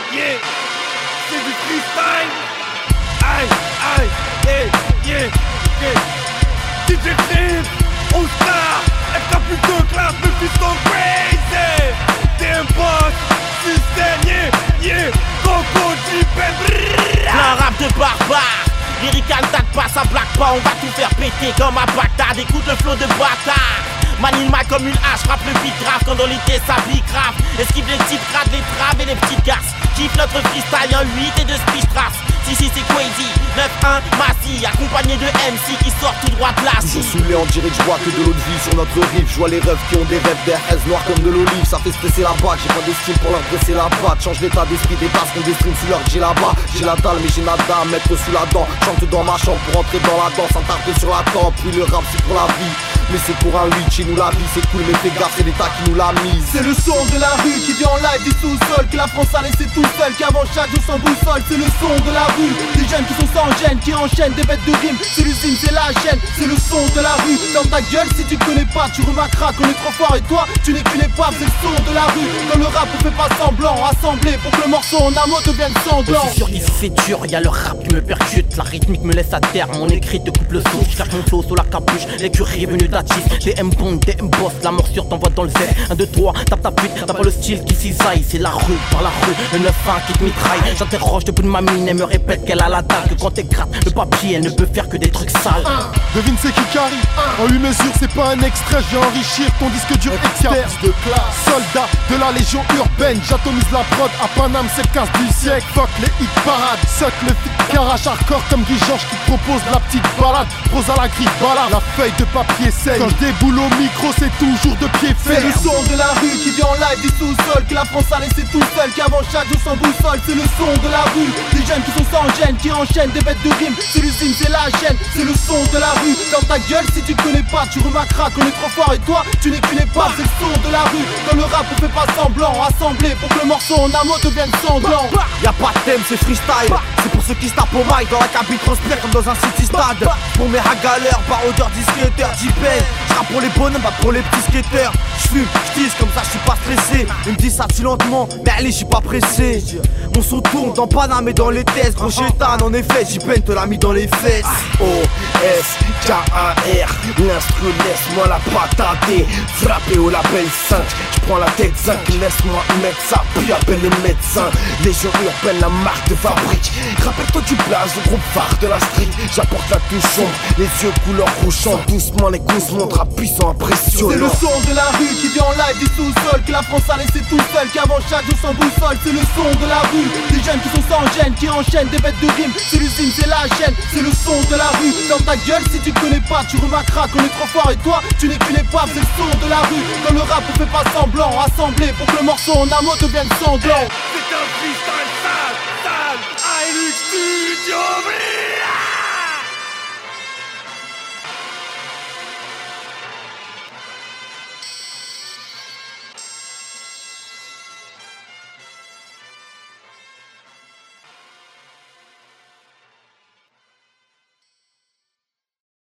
yeah. C'est du freestyle. Aïe, aïe, yeah, yeah. DJ Crib, All Star, elle t'a plus de classe, mais tu sont crazy. Damn boss, système, yeah. Coco, J-Pen, un rap de barbare. Lyrical date pas, ça blague pas, on va tout faire péter comme à Bagdad. Écoute le flow de bâtard. Manie le mic comme une hache, frappe le beat grave quand dans l'été ça bille grave. Esquive les petites grades, les traves et les petites garces. Kiffe notre freestyle, un 8 et 2 speech trace. Si c'est Crazy, 9-1, Massy, accompagné de MC qui sort tout droit de la toujours saoulé, on dirait que je vois que de l'eau de vie sur notre rive. Je vois les rêves qui ont des rêves des haises noires comme de l'olive. Ça fait stresser la bague, j'ai pas d'estime pour leur dresser la patte. Change l'état d'esprit des tasses qu'on déstream sous leur j'ai là-bas. J'ai la dalle mais j'ai nada à mettre sous la dent. Chante dans ma chambre pour entrer dans la danse, s'attarder sur la tempe. Puis le rap c'est pour la vie, mais c'est pour un 8. Chez nous la vie c'est cool mais fais gaffe, c'est l'état qui nous l'a mise. C'est le son de la rue qui vient en live du sous-sol, que la France a laissé tout seul, qui avance chaque jour sans boussole. C'est le son de la rue, des jeunes qui sont sans gêne, qui enchaînent des bêtes de rime. C'est l'usine, c'est la chaîne, c'est le son de la rue. Dans ta gueule si tu connais pas, tu remarqueras qu'on est trop fort et toi tu n'es qu'une épave. C'est le son de la rue, dans le rap on fait pas semblant. Assemblé pour que le morceau en amont devienne sanglant. Je suis sûr qu'il fait dur, y'a le rap qui me percute. La rythmique me laisse à terre, mon écrit te coupe le souffle. Je cherche mon flow sous la capuche, l'écurie est venue d'Atis. Des M-Bond, des M-Boss, la morsure t'envoie dans le Z. 1, 2, 3, tape ta pute, t'as pas le style qui cisaille. C'est la rue, par la rue, le 9-1 qui te mitraille. J'interroge depuis de ma mine, elle me répète qu'elle a la dalle. Que quand elle gratte le papier, elle ne peut faire que des trucs sales. Devine c'est qui carry. En 8 mesures, c'est pas un extrait, je viens enrichir ton disque dur expert de classe. Soldat de la légion urbaine, j'atomise la prod à Paname, c'est le 15 du siècle. Fuck les hit parades, suck le fit garage hardcore comme Guy Georges qui te propose la petite balade. Prose à la grille, balade, la feuille de papier saigne. Quand je déboule au micro, c'est toujours de pied ferme. C'est le son de la rue qui vient en live du sous-sol, que la France a laissé tout seul, qui avance chaque jour sans boussole. C'est le son de la rue, des jeunes qui sont sans gêne, qui enchaînent des bêtes de rime. C'est l'usine, c'est la chaîne, c'est le son de la rue. Dans ta gueule si tu connais pas, tu remarqueras qu'on est trop fort et toi tu n'es qu'une épave. C'est le son de la rue, dans le rap on fait pas semblant. Assemblé pour que le morceau en amont devienne sanglant. Y'a pas de thème, c'est freestyle. C'est pour ceux qui se tapent au mic, dans la cabine transpire comme dans un city stade. Pour mes hagaleurs, par odeur disquetteur, J-Pen. J'rappe pour les bonhommes, pas pour les petits skateurs. J'fume, j'tise comme ça, j'suis pas stressé. Ils me disent ça si lentement, mais allez, j'suis pas pressé. Mon son tourne dans Paname et dans les tests. Gros chétan, en effet, J-Pen te l'a mis dans les fesses. O-S-K-A-R, l'instru, laisse-moi la patater. Frappé au label 5, j'prends la tête 5, laisse-moi mettre ça, puis appelle le médecin. Légion urbaine, la marque de fabrique. Rappelle-toi du place, le groupe phare de la street. J'apporte la touche sombre, les yeux couleur rouge. Chante doucement, les gousses montrent puissant, impressionnant. C'est le son de la rue qui vient en live du sous-sol, que la France a laissé tout seul, qui avance chaque jour sans boussole. C'est le son de la rue, des jeunes qui sont sans gêne, qui enchaînent des bêtes de rime. C'est l'usine, c'est la chaîne, c'est le son de la rue. Dans ta gueule si tu connais pas, tu remarqueras qu'on est trop fort et toi tu n'es qu'une épave. C'est le son de la rue, dans le rap on fait pas semblant. Assemblé pour que le morceau en amont devienne sanglant. C'est un freestyle.